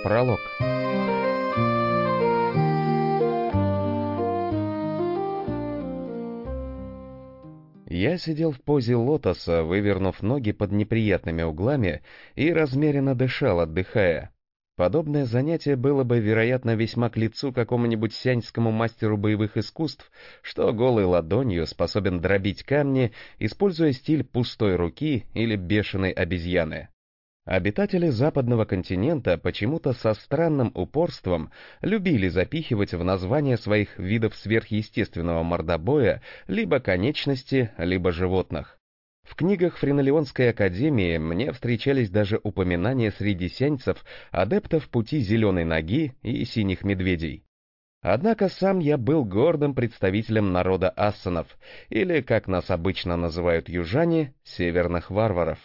Пролог. Я сидел в позе лотоса, вывернув ноги под неприятными углами и размеренно дышал, отдыхая. Подобное занятие было бы, вероятно, весьма к лицу какому-нибудь сяньскому мастеру боевых искусств, что голой ладонью способен дробить камни, используя стиль пустой руки или бешеной обезьяны. Обитатели западного континента почему-то со странным упорством любили запихивать в название своих видов сверхъестественного мордобоя либо конечности, либо животных. В книгах Френолеонской академии мне встречались даже упоминания среди сяньцев адептов пути зеленой ноги и синих медведей. Однако сам я был гордым представителем народа ассанов, или, как нас обычно называют южане, северных варваров.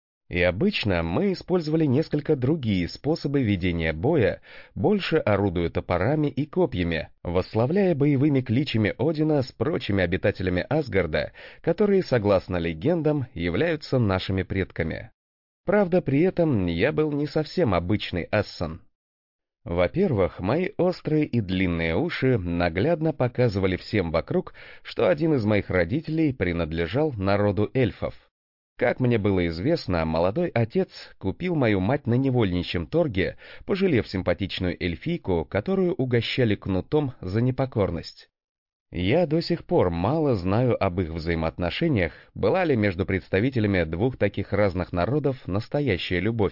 И обычно мы использовали несколько другие способы ведения боя, больше орудуя топорами и копьями, восславляя боевыми кличами Одина с прочими обитателями Асгарда, которые, согласно легендам, являются нашими предками. Правда, при этом я был не совсем обычный ассан. Во-первых, мои острые и длинные уши наглядно показывали всем вокруг, что один из моих родителей принадлежал народу эльфов. Как мне было известно, молодой отец купил мою мать на невольничьем торге, пожалев симпатичную эльфийку, которую угощали кнутом за непокорность. Я до сих пор мало знаю об их взаимоотношениях, была ли между представителями двух таких разных народов настоящая любовь.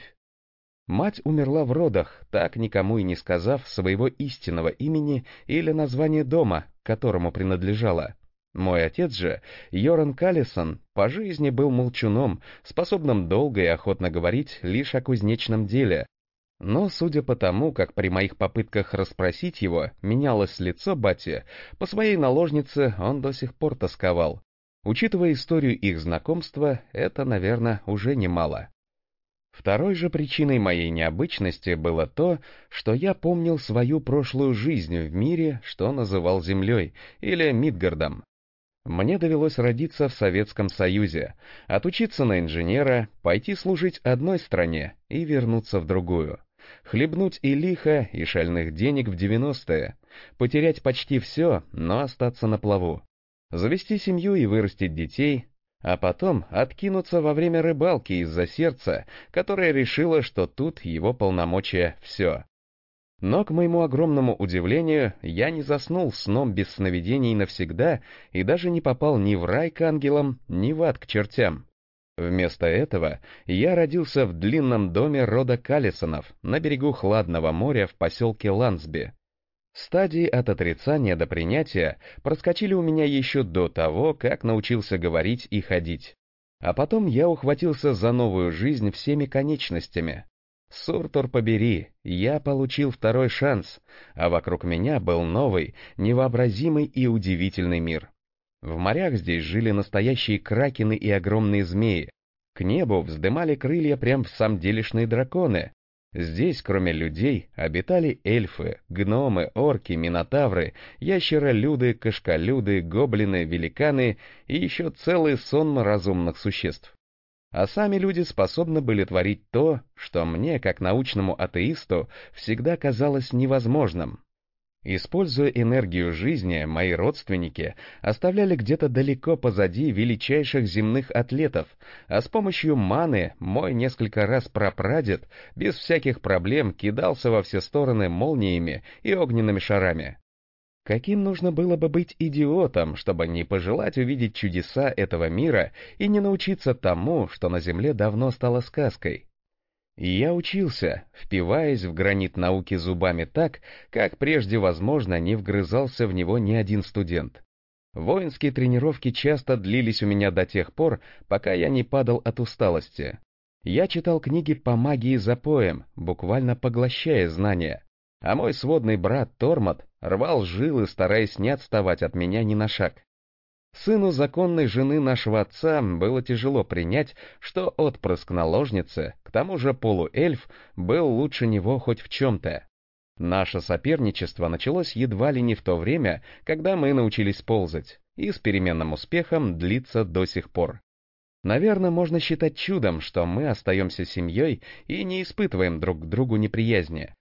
Мать умерла в родах, так никому и не сказав своего истинного имени или названия дома, которому принадлежала. Мой отец же, Йоран Калисон, по жизни был молчуном, способным долго и охотно говорить лишь о кузнечном деле. Но, судя по тому, как при моих попытках расспросить его менялось лицо бати, по своей наложнице он до сих пор тосковал. Учитывая историю их знакомства, это, наверное, уже немало. Второй же причиной моей необычности было то, что я помнил свою прошлую жизнь в мире, что называл Землей, или Мидгардом. Мне довелось родиться в Советском Союзе, отучиться на инженера, пойти служить одной стране и вернуться в другую. Хлебнуть и лихо, и шальных денег в 90-е, потерять почти все, но остаться на плаву. Завести семью и вырастить детей, а потом откинуться во время рыбалки из-за сердца, которое решило, что тут его полномочия все. Но, к моему огромному удивлению, я не заснул сном без сновидений навсегда и даже не попал ни в рай к ангелам, ни в ад к чертям. Вместо этого я родился в длинном доме рода Калисонов на берегу хладного моря в поселке Лансби. Стадии от отрицания до принятия проскочили у меня еще до того, как научился говорить и ходить. А потом я ухватился за новую жизнь всеми конечностями. Суртур побери, я получил второй шанс, а вокруг меня был новый, невообразимый и удивительный мир. В морях здесь жили настоящие кракены и огромные змеи. К небу вздымали крылья прям в самделишные драконы. Здесь, кроме людей, обитали эльфы, гномы, орки, минотавры, ящеролюды, кошколюды, гоблины, великаны и еще целый сонм разумных существ. А сами люди способны были творить то, что мне, как научному атеисту, всегда казалось невозможным. Используя энергию жизни, мои родственники оставляли где-то далеко позади величайших земных атлетов, а с помощью маны мой несколько раз прапрадед без всяких проблем кидался во все стороны молниями и огненными шарами. Каким нужно было бы быть идиотом, чтобы не пожелать увидеть чудеса этого мира и не научиться тому, что на Земле давно стало сказкой? И я учился, впиваясь в гранит науки зубами так, как прежде, возможно, не вгрызался в него ни один студент. Воинские тренировки часто длились у меня до тех пор, пока я не падал от усталости. Я читал книги по магии запоем, буквально поглощая знания. А мой сводный брат Тормот рвал жилы, стараясь не отставать от меня ни на шаг. Сыну законной жены нашего отца было тяжело принять, что отпрыск наложницы, к тому же полуэльф, был лучше него хоть в чем-то. Наше соперничество началось едва ли не в то время, когда мы научились ползать, и с переменным успехом длится до сих пор. Наверное, можно считать чудом, что мы остаемся семьей и не испытываем друг к другу неприязни.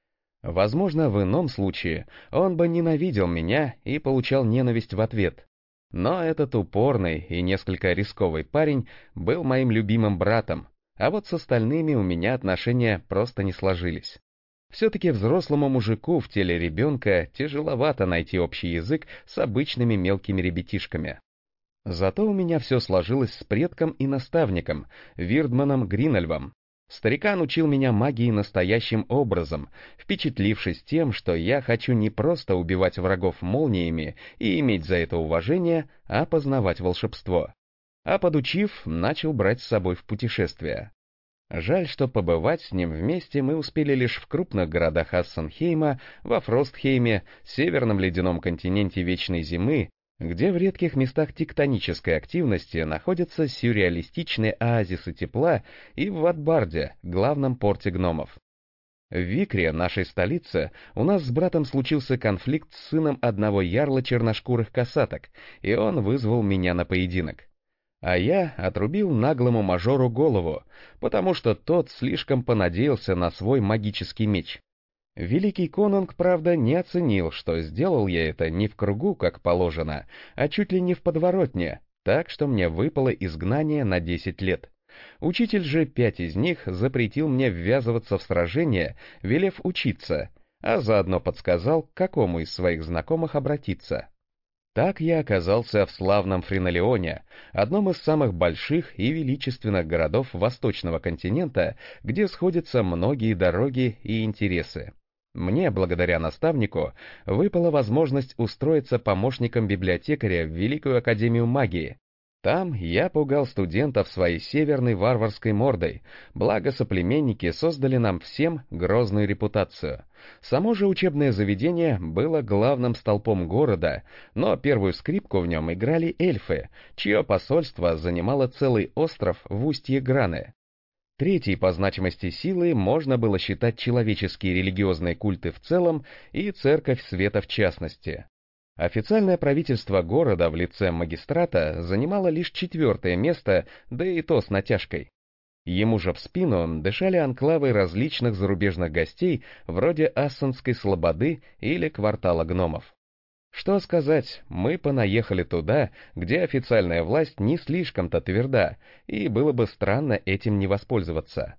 Возможно, в ином случае он бы ненавидел меня и получал ненависть в ответ. Но этот упорный и несколько рисковый парень был моим любимым братом, а вот с остальными у меня отношения просто не сложились. Все-таки взрослому мужику в теле ребенка тяжеловато найти общий язык с обычными мелкими ребятишками. Зато у меня все сложилось с предком и наставником, Вирдманом Гринельвом. Старикан учил меня магии настоящим образом, впечатлившись тем, что я хочу не просто убивать врагов молниями и иметь за это уважение, а познавать волшебство. А подучив, начал брать с собой в путешествия. Жаль, что побывать с ним вместе мы успели лишь в крупных городах Ассенхейма, во Фростхейме, северном ледяном континенте Вечной Зимы, где в редких местах тектонической активности находятся сюрреалистичные оазисы тепла, и в Ватбарде, главном порте гномов. В Викре, нашей столице, у нас с братом случился конфликт с сыном одного ярла черношкурых косаток, и он вызвал меня на поединок. А я отрубил наглому мажору голову, потому что тот слишком понадеялся на свой магический меч. Великий конунг, правда, не оценил, что сделал я это не в кругу, как положено, а чуть ли не в подворотне, так что мне выпало изгнание на 10 лет. Учитель же 5 из них запретил мне ввязываться в сражения, велев учиться, а заодно подсказал, к какому из своих знакомых обратиться. Так я оказался в славном Фринолеоне, одном из самых больших и величественных городов Восточного континента, где сходятся многие дороги и интересы. Мне, благодаря наставнику, выпала возможность устроиться помощником библиотекаря в Великую Академию Магии. Там я пугал студентов своей северной варварской мордой, благо соплеменники создали нам всем грозную репутацию. Само же учебное заведение было главным столпом города, но первую скрипку в нем играли эльфы, чье посольство занимало целый остров в устье Граны. Третьей по значимости силой можно было считать человеческие религиозные культы в целом и Церковь Света в частности. Официальное правительство города в лице магистрата занимало лишь 4-е место, да и то с натяжкой. Ему же в спину дышали анклавы различных зарубежных гостей вроде Ассенской Слободы или Квартала гномов. Что сказать, мы понаехали туда, где официальная власть не слишком-то тверда, и было бы странно этим не воспользоваться.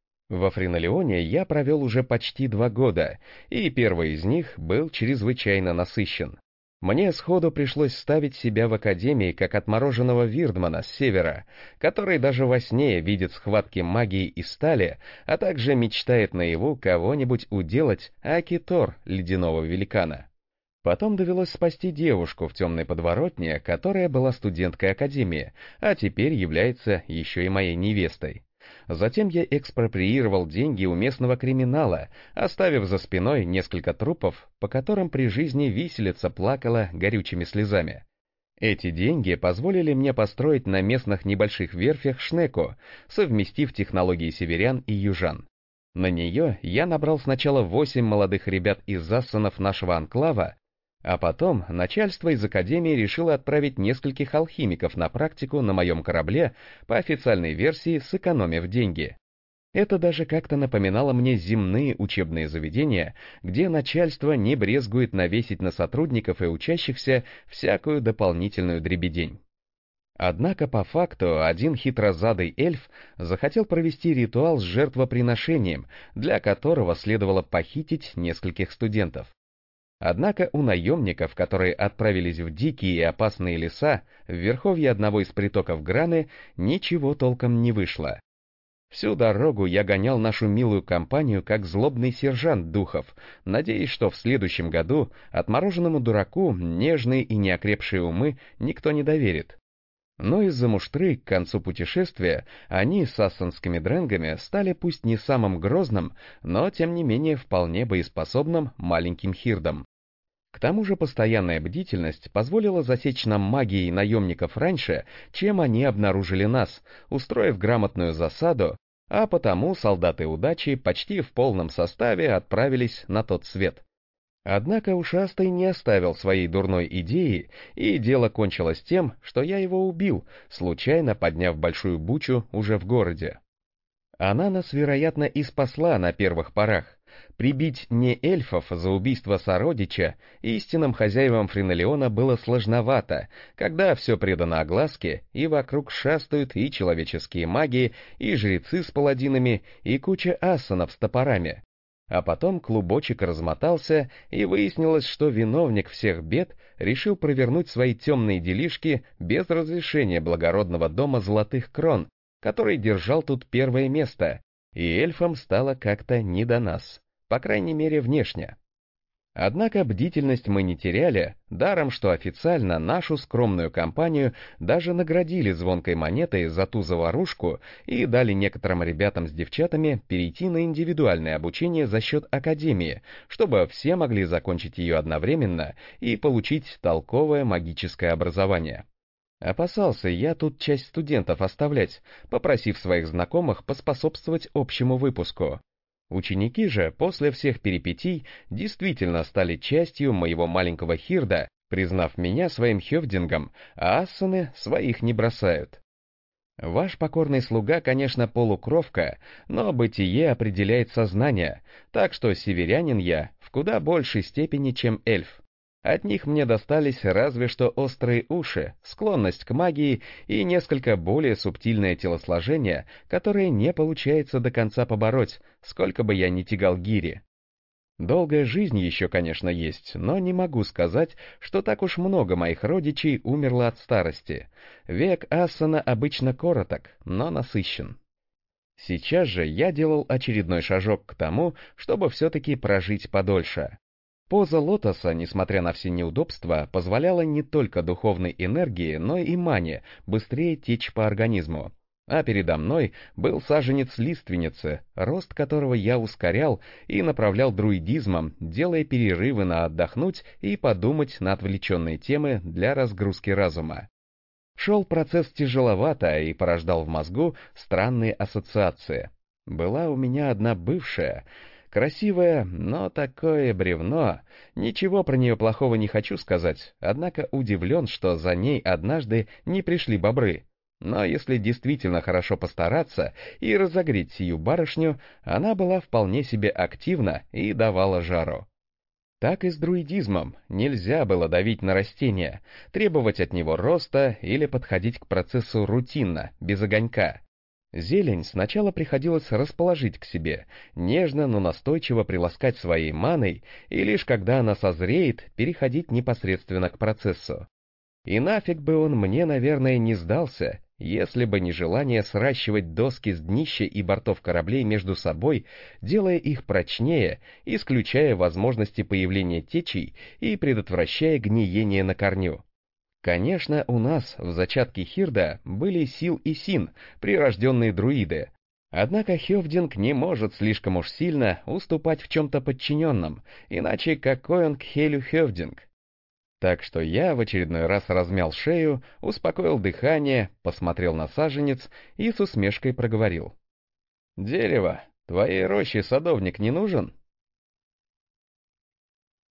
Во Фринолеоне я провел уже почти 2 года, и первый из них был чрезвычайно насыщен. Мне сходу пришлось ставить себя в академии как отмороженного Вирдмана с севера, который даже во сне видит схватки магии и стали, а также мечтает наяву кого-нибудь уделать Акитор, ледяного великана. Потом довелось спасти девушку в темной подворотне, которая была студенткой академии, а теперь является еще и моей невестой. Затем я экспроприировал деньги у местного криминала, оставив за спиной несколько трупов, по которым при жизни виселица плакала горючими слезами. Эти деньги позволили мне построить на местных небольших верфях шнеку, совместив технологии северян и южан. На нее я набрал сначала 8 молодых ребят из зассанов нашего анклава, а потом начальство из академии решило отправить нескольких алхимиков на практику на моем корабле, по официальной версии сэкономив деньги. Это даже как-то напоминало мне земные учебные заведения, где начальство не брезгует навесить на сотрудников и учащихся всякую дополнительную дребедень. Однако по факту один хитрозадый эльф захотел провести ритуал с жертвоприношением, для которого следовало похитить нескольких студентов. Однако у наемников, которые отправились в дикие и опасные леса, в верховье одного из притоков Граны, ничего толком не вышло. Всю дорогу я гонял нашу милую компанию как злобный сержант духов, надеясь, что в следующем году отмороженному дураку нежные и неокрепшие умы никто не доверит. Но из-за муштры к концу путешествия они с ассанскими дрэнгами стали пусть не самым грозным, но тем не менее вполне боеспособным маленьким хирдом. К тому же постоянная бдительность позволила засечь нам магией наемников раньше, чем они обнаружили нас, устроив грамотную засаду, а потому солдаты удачи почти в полном составе отправились на тот свет. Однако ушастый не оставил своей дурной идеи, и дело кончилось тем, что я его убил, случайно подняв большую бучу уже в городе. Она нас, вероятно, и спасла на первых порах, Прибить не эльфов за убийство сородича истинным хозяевам Френелиона было сложновато, когда все предано огласке, и вокруг шастают и человеческие маги, и жрецы с паладинами, и куча ассанов с топорами. А потом клубочек размотался, и выяснилось, что виновник всех бед решил провернуть свои темные делишки без разрешения благородного дома Золотых Крон, который держал тут первое место, и эльфам стало как-то не до нас, по крайней мере внешне. Однако бдительность мы не теряли, даром что официально нашу скромную компанию даже наградили звонкой монетой за ту заварушку и дали некоторым ребятам с девчатами перейти на индивидуальное обучение за счет академии, чтобы все могли закончить ее одновременно и получить толковое магическое образование. Опасался я тут часть студентов оставлять, попросив своих знакомых поспособствовать общему выпуску. Ученики же после всех перипетий действительно стали частью моего маленького хирда, признав меня своим хёвдингом, а ассаны своих не бросают. Ваш покорный слуга, конечно, полукровка, но бытие определяет сознание, так что северянин я в куда большей степени, чем эльф. От них мне достались разве что острые уши, склонность к магии и несколько более субтильное телосложение, которое не получается до конца побороть, сколько бы я ни тягал гири. Долгая жизнь еще, конечно, есть, но не могу сказать, что так уж много моих родичей умерло от старости. Век ассана обычно короток, но насыщен. Сейчас же я делал очередной шажок к тому, чтобы все-таки прожить подольше. Поза лотоса, несмотря на все неудобства, позволяла не только духовной энергии, но и мане быстрее течь по организму. А передо мной был саженец лиственницы, рост которого я ускорял и направлял друидизмом, делая перерывы на отдохнуть и подумать на отвлеченные темы для разгрузки разума. Шел процесс тяжеловато и порождал в мозгу странные ассоциации. Была у меня одна бывшая, красивое, но такое бревно. Ничего про нее плохого не хочу сказать, однако удивлен, что за ней однажды не пришли бобры. Но если действительно хорошо постараться и разогреть сию барышню, она была вполне себе активна и давала жару. Так и с друидизмом нельзя было давить на растение, требовать от него роста или подходить к процессу рутинно, без огонька. Зелень сначала приходилось расположить к себе, нежно, но настойчиво приласкать своей маной, и лишь когда она созреет, переходить непосредственно к процессу. И нафиг бы он мне, наверное, не сдался, если бы не желание сращивать доски с днища и бортов кораблей между собой, делая их прочнее, исключая возможности появления течей и предотвращая гниение на корню. Конечно, у нас в зачатке Хирда были Сил и Син, прирожденные друиды. Однако Хёвдинг не может слишком уж сильно уступать в чем-то подчиненном, иначе какой он к Хелю Хёвдинг? Так что я в очередной раз размял шею, успокоил дыхание, посмотрел на саженец и с усмешкой проговорил. «Дерево, твоей роще садовник не нужен?»